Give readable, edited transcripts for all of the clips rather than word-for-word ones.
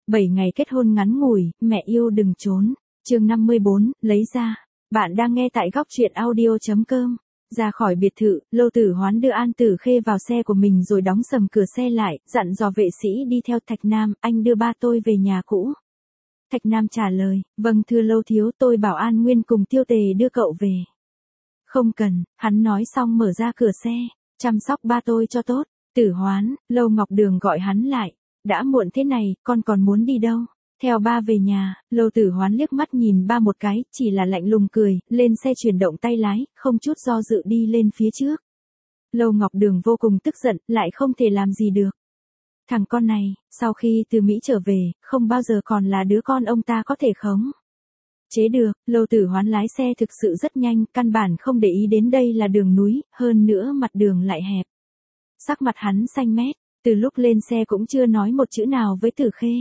7 ngày kết hôn ngắn ngủi, mẹ yêu đừng trốn. Chương 54, lấy ra. Bạn đang nghe tại góc truyện audio.com. Ra khỏi biệt thự, Lô Tử Hoán đưa An Tử Khê vào xe của mình rồi đóng sầm cửa xe lại, dặn dò vệ sĩ đi theo Thạch Nam, anh đưa ba tôi về nhà cũ. Thạch Nam trả lời, vâng thưa Lâu thiếu, tôi bảo An Nguyên cùng Tiêu Tề đưa cậu về. Không cần, hắn nói xong mở ra cửa xe, chăm sóc ba tôi cho tốt. Tử Hoán, Lâu Ngọc Đường gọi hắn lại, đã muộn thế này, con còn muốn đi đâu? Theo ba về nhà. Lâu Tử Hoán liếc mắt nhìn ba một cái, chỉ là lạnh lùng cười, lên xe chuyển động tay lái, không chút do dự đi lên phía trước. Lâu Ngọc Đường vô cùng tức giận, lại không thể làm gì được. Thằng con này, sau khi từ Mỹ trở về, không bao giờ còn là đứa con ông ta có thể khống chế được. Lâu Tử Hoán lái xe thực sự rất nhanh, căn bản không để ý đến đây là đường núi, hơn nữa mặt đường lại hẹp. Sắc mặt hắn xanh mét, từ lúc lên xe cũng chưa nói một chữ nào với Tử Khê.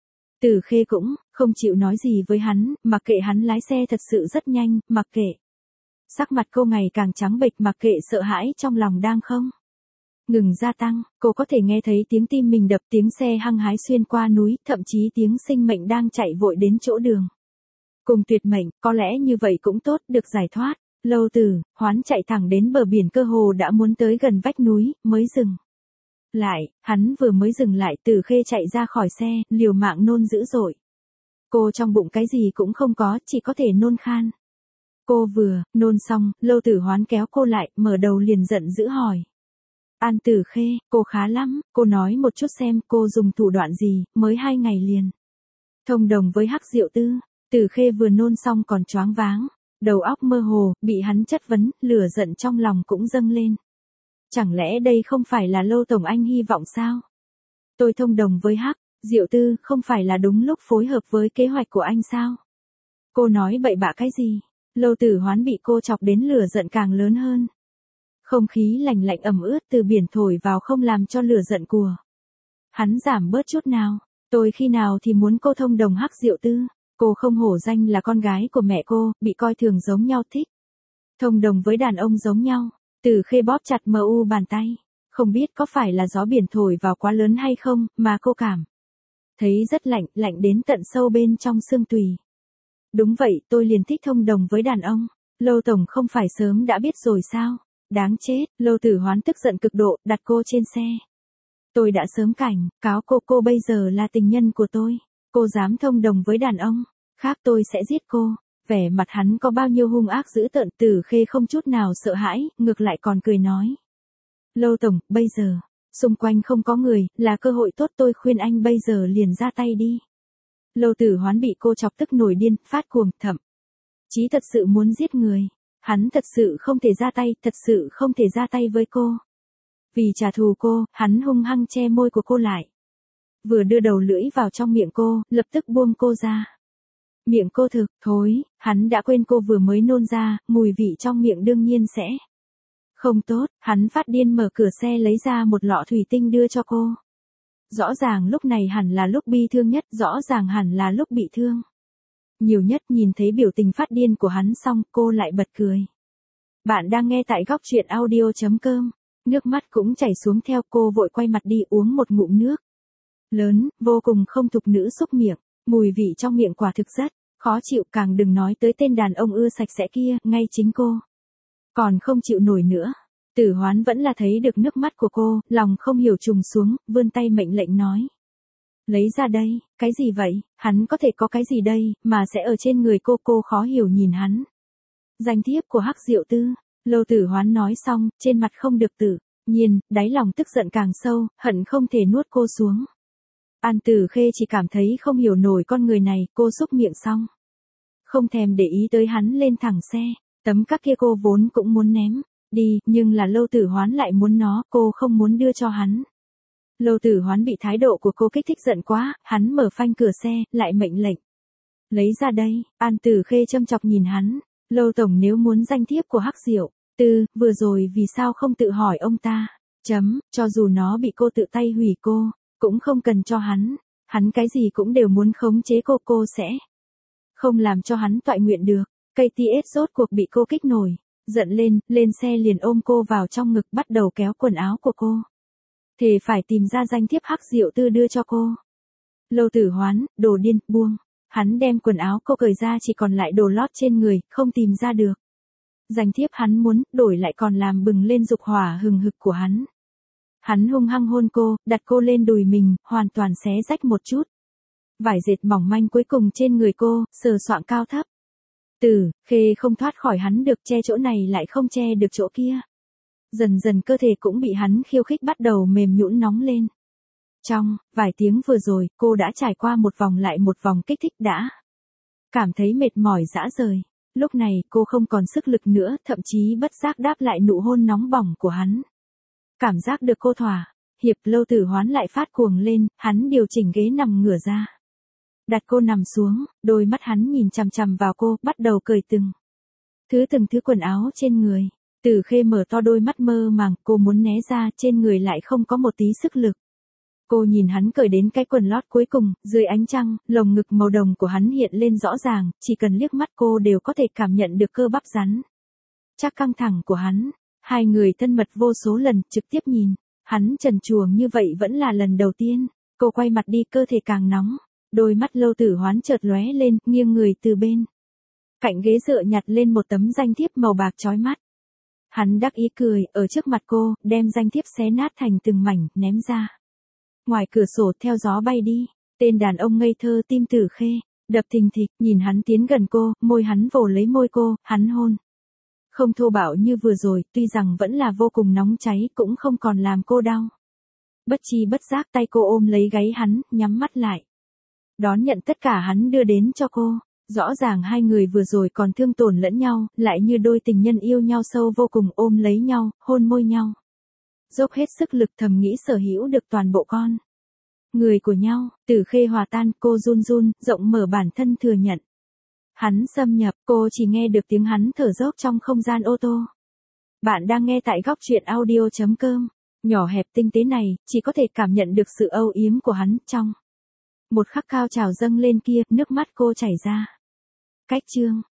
Tử Khê cũng không chịu nói gì với hắn, mặc kệ hắn lái xe thật sự rất nhanh, mặc kệ. Sắc mặt cô ngày càng trắng bệch, mặc kệ sợ hãi trong lòng đang không ngừng gia tăng, cô có thể nghe thấy tiếng tim mình đập, tiếng xe hăng hái xuyên qua núi, thậm chí tiếng sinh mệnh đang chạy vội đến chỗ đường. Cùng tuyệt mệnh, có lẽ như vậy cũng tốt, được giải thoát. Lâu Tử Hoán chạy thẳng đến bờ biển, cơ hồ đã muốn tới gần vách núi, mới dừng lại. Hắn vừa mới dừng lại, Tử Khê chạy ra khỏi xe, liều mạng nôn dữ dội. Cô trong bụng cái gì cũng không có, chỉ có thể nôn khan. Cô vừa nôn xong, Lâu Tử Hoán kéo cô lại, mở đầu liền giận dữ hỏi. An Tử Khê, cô khá lắm, cô nói một chút xem cô dùng thủ đoạn gì, mới 2 ngày liền thông đồng với Hắc Diệu Tư. Tử Khê vừa nôn xong còn choáng váng, đầu óc mơ hồ, bị hắn chất vấn, lửa giận trong lòng cũng dâng lên. Chẳng lẽ đây không phải là Lâu Tổng anh hy vọng sao? Tôi thông đồng với Hắc Diệu Tư, không phải là đúng lúc phối hợp với kế hoạch của anh sao? Cô nói bậy bạ cái gì? Lâu Tử Hoán bị cô chọc đến lửa giận càng lớn hơn. Không khí lạnh lạnh ẩm ướt từ biển thổi vào không làm cho lửa giận của hắn giảm bớt chút nào. Tôi khi nào thì muốn cô thông đồng Hắc Diệu Tư? Cô không hổ danh là con gái của mẹ cô, bị coi thường giống nhau thích thông đồng với đàn ông giống nhau. Tử Khê bóp chặt mu bàn tay, không biết có phải là gió biển thổi vào quá lớn hay không, mà cô cảm thấy rất lạnh, lạnh đến tận sâu bên trong xương tùy. Đúng vậy, tôi liền thích thông đồng với đàn ông. Lâu Tổng không phải sớm đã biết rồi sao? Đáng chết. Lâu Tử Hoán tức giận cực độ, đặt cô trên xe. Tôi đã sớm cảnh cáo cô bây giờ là tình nhân của tôi. Cô dám thông đồng với đàn ông khác, tôi sẽ giết cô. Vẻ mặt hắn có bao nhiêu hung ác dữ tợn. Tử Khê không chút nào sợ hãi, ngược lại còn cười nói. Lâu Tổng, bây giờ xung quanh không có người, là cơ hội tốt, tôi khuyên anh bây giờ liền ra tay đi. Lâu Tử Hoán bị cô chọc tức nổi điên, phát cuồng, thậm chí thật sự muốn giết người. Hắn thật sự không thể ra tay, thật sự không thể ra tay với cô. Vì trả thù cô, hắn hung hăng che môi của cô lại. Vừa đưa đầu lưỡi vào trong miệng cô, lập tức buông cô ra. Miệng cô thực thối, hắn đã quên cô vừa mới nôn ra, mùi vị trong miệng đương nhiên sẽ không tốt. Hắn phát điên mở cửa xe lấy ra một lọ thủy tinh đưa cho cô. Rõ ràng lúc này hẳn là lúc bi thương nhất, rõ ràng hẳn là lúc bị thương nhiều nhất. Nhìn thấy biểu tình phát điên của hắn xong, cô lại bật cười. Bạn đang nghe tại góc truyện audio.com. Nước mắt cũng chảy xuống theo, cô vội quay mặt đi uống một ngụm nước lớn, vô cùng không thục nữ xúc miệng. Mùi vị trong miệng quả thực rất khó chịu, càng đừng nói tới tên đàn ông ưa sạch sẽ kia, ngay chính cô còn không chịu nổi nữa. Tử Hoán vẫn là thấy được nước mắt của cô, lòng không hiểu trùng xuống, vươn tay mệnh lệnh nói. Lấy ra đây. Cái gì vậy? Hắn có thể có cái gì đây, mà sẽ ở trên người cô khó hiểu nhìn hắn. Danh thiếp của Hắc Diệu Tư. Lâu Tử Hoán nói xong, trên mặt không được tự nhiên, đáy lòng tức giận càng sâu, hận không thể nuốt cô xuống. An Tử Khê chỉ cảm thấy không hiểu nổi con người này, cô xúc miệng xong, không thèm để ý tới hắn lên thẳng xe. Tấm các kia cô vốn cũng muốn ném đi, nhưng là Lâu Tử Hoán lại muốn nó, cô không muốn đưa cho hắn. Lâu Tử Hoán bị thái độ của cô kích thích giận quá, hắn mở phanh cửa xe, lại mệnh lệnh. Lấy ra đây. An Tử Khê châm chọc nhìn hắn. Lâu Tổng nếu muốn danh thiếp của Hắc Diệu Tư, vừa rồi vì sao không tự hỏi ông ta? Cho dù nó bị cô tự tay hủy cô, cũng không cần cho hắn. Hắn cái gì cũng đều muốn khống chế cô sẽ không làm cho hắn toại nguyện được. KTS rốt cuộc bị cô kích nổi, giận lên xe liền ôm cô vào trong ngực, bắt đầu kéo quần áo của cô. Thề phải tìm ra danh thiếp Hắc Diệu Tư đưa cho cô. Lâu Tử Hoán, đồ điên, buông. Hắn đem quần áo cô cởi ra chỉ còn lại đồ lót trên người, không tìm ra được. Danh thiếp hắn muốn, đổi lại còn làm bừng lên dục hỏa hừng hực của hắn. Hắn hung hăng hôn cô, đặt cô lên đùi mình, hoàn toàn xé rách một chút. Vải dệt mỏng manh cuối cùng trên người cô, sờ soạng cao thấp. Tử Khê không thoát khỏi hắn được, che chỗ này lại không che được chỗ kia. Dần dần cơ thể cũng bị hắn khiêu khích bắt đầu mềm nhũn nóng lên. Trong vài tiếng vừa rồi, cô đã trải qua một vòng lại một vòng kích thích đã. Cảm thấy mệt mỏi rã rời. Lúc này cô không còn sức lực nữa, thậm chí bất giác đáp lại nụ hôn nóng bỏng của hắn. Cảm giác được cô thỏa hiệp, Lâu Tử Hoán lại phát cuồng lên, hắn điều chỉnh ghế nằm ngửa ra. Đặt cô nằm xuống, đôi mắt hắn nhìn chằm chằm vào cô, bắt đầu cởi từng thứ quần áo trên người. Tử Khê mở to đôi mắt mơ màng, cô muốn né ra, trên người lại không có một tí sức lực. Cô nhìn hắn cởi đến cái quần lót cuối cùng, dưới ánh trăng, lồng ngực màu đồng của hắn hiện lên rõ ràng, chỉ cần liếc mắt cô đều có thể cảm nhận được cơ bắp rắn chắc căng thẳng của hắn. Hai người thân mật vô số lần, trực tiếp nhìn hắn trần truồng như vậy vẫn là lần đầu tiên. Cô quay mặt đi, cơ thể càng nóng. Đôi mắt Lâu Tử Hoán chợt lóe lên, nghiêng người từ bên cạnh ghế dựa nhặt lên một tấm danh thiếp màu bạc chói mắt. Hắn đắc ý cười, ở trước mặt cô, đem danh thiếp xé nát thành từng mảnh, ném ra. Ngoài cửa sổ theo gió bay đi, tên đàn ông ngây thơ tim Tử Khê đập thình thịch, nhìn hắn tiến gần cô, môi hắn vồ lấy môi cô, hắn hôn. Không thô bạo như vừa rồi, tuy rằng vẫn là vô cùng nóng cháy, cũng không còn làm cô đau. Bất chi bất giác tay cô ôm lấy gáy hắn, nhắm mắt lại. Đón nhận tất cả hắn đưa đến cho cô. Rõ ràng hai người vừa rồi còn thương tổn lẫn nhau, lại như đôi tình nhân yêu nhau sâu vô cùng, ôm lấy nhau, hôn môi nhau. Dốc hết sức lực, thầm nghĩ sở hữu được toàn bộ con người của nhau. Tử Khê hòa tan, cô run run, rộng mở bản thân thừa nhận. Hắn xâm nhập, cô chỉ nghe được tiếng hắn thở dốc trong không gian ô tô. Bạn đang nghe tại góc truyện audio.com. Nhỏ hẹp tinh tế này, chỉ có thể cảm nhận được sự âu yếm của hắn trong một khắc cao trào dâng lên kia, nước mắt cô chảy ra. Cách chương